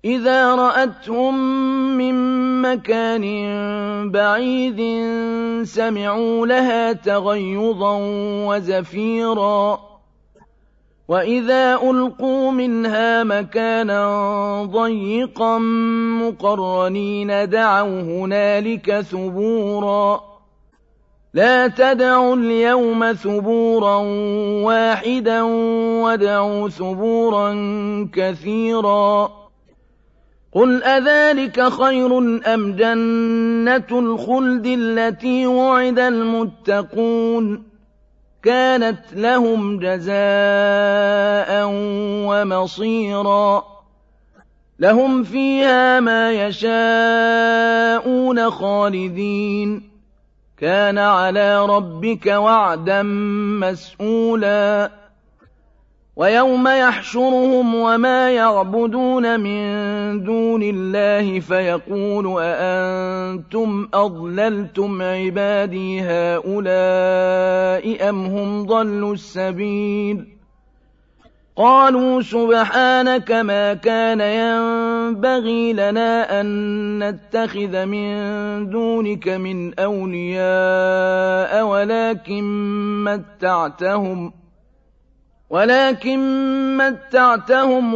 إِذَا رَأَتْهُم مِّن مَّكَانٍ بَعِيدٍ سَمِعُوا لَهَا تَغَيُّظًا وَزَفِيرًا وَإِذَا أُلْقُوا مِنْهَا مَكَانًا ضَيِّقًا مُّقَرَّنِينَ دَعَوْا هُنَالِكَ ثُبُورًا لَا تَدْعُوا الْيَوْمَ ثُبُورًا وَاحِدًا وَادْعُوا ثُبُورًا كَثِيرًا قُلْ أَذَٰلِكَ خَيْرٌ أَمْ جَنَّةُ الْخُلْدِ الَّتِي وُعِدَ الْمُتَّقُونَ كَانَتْ لَهُمْ جَزَاءً وَمَصِيرًا لَهُمْ فِيهَا مَا يَشَاءُونَ خَالِدِينَ كَانَ عَلَىٰ رَبِّكَ وَعْدًا مَّسْئُولًا وَيَوْمَ يَحْشُرُهُمْ وَمَا يَعْبُدُونَ مِن دُونِ اللَّهِ فَيَقُولُ أَأَنتُمْ أَضْلَلْتُمْ عِبَادِي هَٰؤُلَاءِ أَمْ هُمْ ضَلُّوا السَّبِيلَ قَالُوا سُبْحَانَكَ مَا كَانَ يَنبَغِي لَنَا أَن نَّتَّخِذَ مِن دُونِكَ مِنْ أَوْلِيَاءَ ولكن متعتهم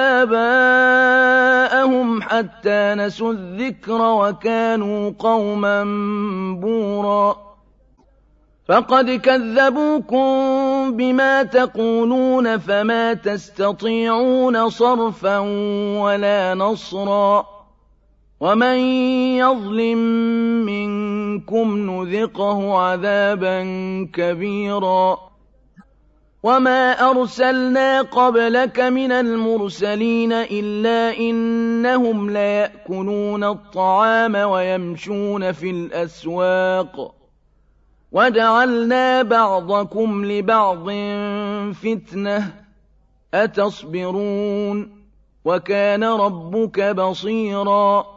وآباءهم حتى نسوا الذكر وكانوا قوما بورا فقد كذبوكم بما تقولون فما تستطيعون صرفا ولا نصرا ومن يظلم منكم نذقه عذابا كبيرا وَمَا أَرْسَلْنَا قَبْلَكَ مِنَ الْمُرْسَلِينَ إِلَّا إِنَّهُمْ لَيَأْكُلُونَ الطَّعَامَ وَيَمْشُونَ فِي الْأَسْوَاقِ وَجَعَلْنَا بَعْضَكُمْ لِبَعْضٍ فِتْنَةً أَتَصْبِرُونَ وَكَانَ رَبُّكَ بَصِيرًا